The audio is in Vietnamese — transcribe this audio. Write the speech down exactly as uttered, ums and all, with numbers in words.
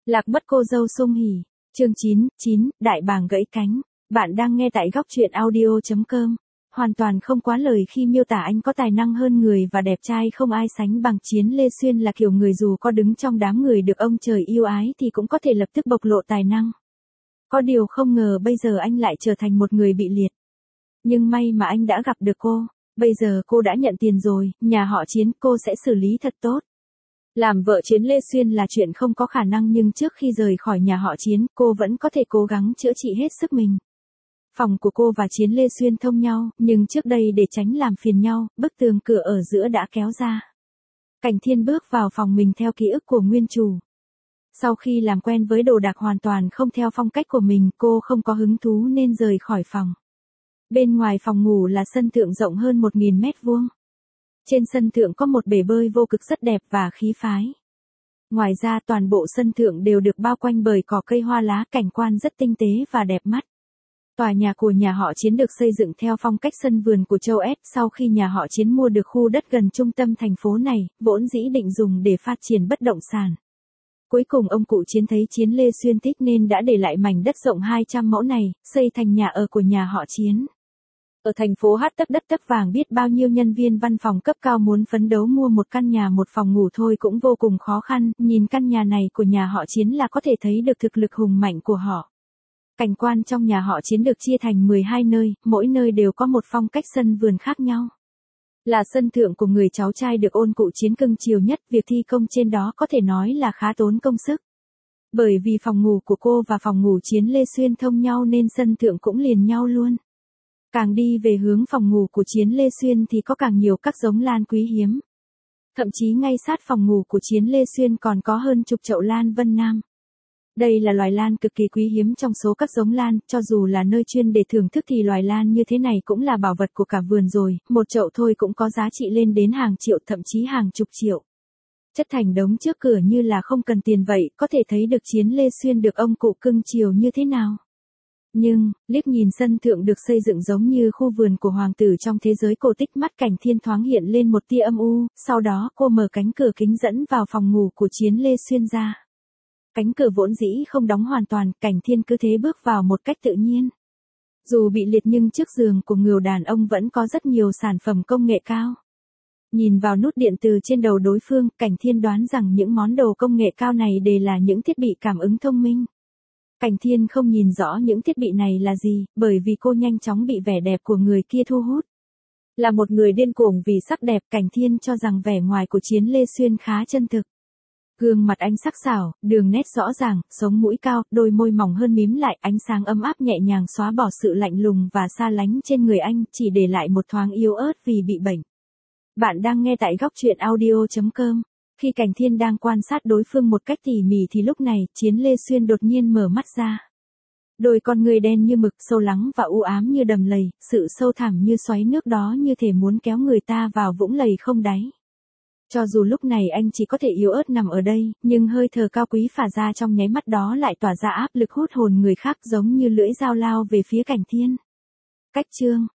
Lạc mất cô dâu Sung Hỉ. Chương chín, chín, Đại bàng gãy cánh. Bạn đang nghe tại góc truyện audio chấm com. Hoàn toàn không quá lời khi miêu tả anh có tài năng hơn người và đẹp trai không ai sánh bằng. Chiến Lê Xuyên là kiểu người dù có đứng trong đám người được ông trời yêu ái thì cũng có thể lập tức bộc lộ tài năng. Có điều không ngờ bây giờ anh lại trở thành một người bị liệt. Nhưng may mà anh đã gặp được cô. Bây giờ cô đã nhận tiền rồi, nhà họ Chiến cô sẽ xử lý thật tốt. Làm vợ Chiến Lê Xuyên là chuyện không có khả năng nhưng trước khi rời khỏi nhà họ Chiến cô vẫn có thể cố gắng chữa trị hết sức mình. Phòng của cô và Chiến Lê Xuyên thông nhau, nhưng trước đây để tránh làm phiền nhau, bức tường cửa ở giữa đã kéo ra. Cảnh Thiên bước vào phòng mình theo ký ức của nguyên chủ. Sau khi làm quen với đồ đạc hoàn toàn không theo phong cách của mình, cô không có hứng thú nên rời khỏi phòng. Bên ngoài phòng ngủ là sân thượng rộng hơn một nghìn mét vuông. Trên sân thượng có một bể bơi vô cực rất đẹp và khí phái. Ngoài ra toàn bộ sân thượng đều được bao quanh bởi cỏ cây hoa lá, cảnh quan rất tinh tế và đẹp mắt. Tòa nhà của nhà họ Chiến được xây dựng theo phong cách sân vườn của châu Ép. Sau khi nhà họ Chiến mua được khu đất gần trung tâm thành phố này, vốn dĩ định dùng để phát triển bất động sản. Cuối cùng ông cụ Chiến thấy Chiến Lê Xuyên thích nên đã để lại mảnh đất rộng hai trăm mẫu này, xây thành nhà ở của nhà họ Chiến. Ở thành phố Hát tấp đất tấp vàng biết bao nhiêu nhân viên văn phòng cấp cao muốn phấn đấu mua một căn nhà một phòng ngủ thôi cũng vô cùng khó khăn, nhìn căn nhà này của nhà họ Chiến là có thể thấy được thực lực hùng mạnh của họ. Cảnh quan trong nhà họ Chiến được chia thành mười hai nơi, mỗi nơi đều có một phong cách sân vườn khác nhau. Là sân thượng của người cháu trai được ôn cụ Chiến cưng chiều nhất, việc thi công trên đó có thể nói là khá tốn công sức. Bởi vì phòng ngủ của cô và phòng ngủ Chiến Lê Xuyên thông nhau nên sân thượng cũng liền nhau luôn. Càng đi về hướng phòng ngủ của Chiến Lê Xuyên thì có càng nhiều các giống lan quý hiếm. Thậm chí ngay sát phòng ngủ của Chiến Lê Xuyên còn có hơn chục chậu lan Vân Nam. Đây là loài lan cực kỳ quý hiếm trong số các giống lan, cho dù là nơi chuyên để thưởng thức thì loài lan như thế này cũng là bảo vật của cả vườn rồi, một chậu thôi cũng có giá trị lên đến hàng triệu thậm chí hàng chục triệu. Chất thành đống trước cửa như là không cần tiền vậy, có thể thấy được Chiến Lê Xuyên được ông cụ cưng chiều như thế nào. Nhưng, liếc nhìn sân thượng được xây dựng giống như khu vườn của hoàng tử trong thế giới cổ tích, mắt Cảnh Thiên thoáng hiện lên một tia âm u, sau đó cô mở cánh cửa kính dẫn vào phòng ngủ của Chiến Lê Xuyên ra. Cánh cửa vốn dĩ không đóng hoàn toàn, Cảnh Thiên cứ thế bước vào một cách tự nhiên. Dù bị liệt nhưng trước giường của người đàn ông vẫn có rất nhiều sản phẩm công nghệ cao. Nhìn vào nút điện từ trên đầu đối phương, Cảnh Thiên đoán rằng những món đồ công nghệ cao này đều là những thiết bị cảm ứng thông minh. Cảnh Thiên không nhìn rõ những thiết bị này là gì, bởi vì cô nhanh chóng bị vẻ đẹp của người kia thu hút. Là một người điên cuồng vì sắc đẹp, Cảnh Thiên cho rằng vẻ ngoài của Chiến Lê Xuyên khá chân thực. Gương mặt anh sắc sảo, đường nét rõ ràng, sống mũi cao, đôi môi mỏng hơn mím lại, ánh sáng ấm áp nhẹ nhàng xóa bỏ sự lạnh lùng và xa lánh trên người anh, chỉ để lại một thoáng yếu ớt vì bị bệnh. Bạn đang nghe tại góc truyện audio chấm com. Khi Cảnh Thiên đang quan sát đối phương một cách tỉ mỉ thì lúc này, Chiến Lê Xuyên đột nhiên mở mắt ra. Đôi con người đen như mực, sâu lắng và u ám như đầm lầy, sự sâu thẳm như xoáy nước đó như thể muốn kéo người ta vào vũng lầy không đáy. Cho dù lúc này anh chỉ có thể yếu ớt nằm ở đây, nhưng hơi thở cao quý phả ra trong nháy mắt đó lại tỏa ra áp lực hút hồn người khác giống như lưỡi dao lao về phía Cảnh Thiên. Cách chương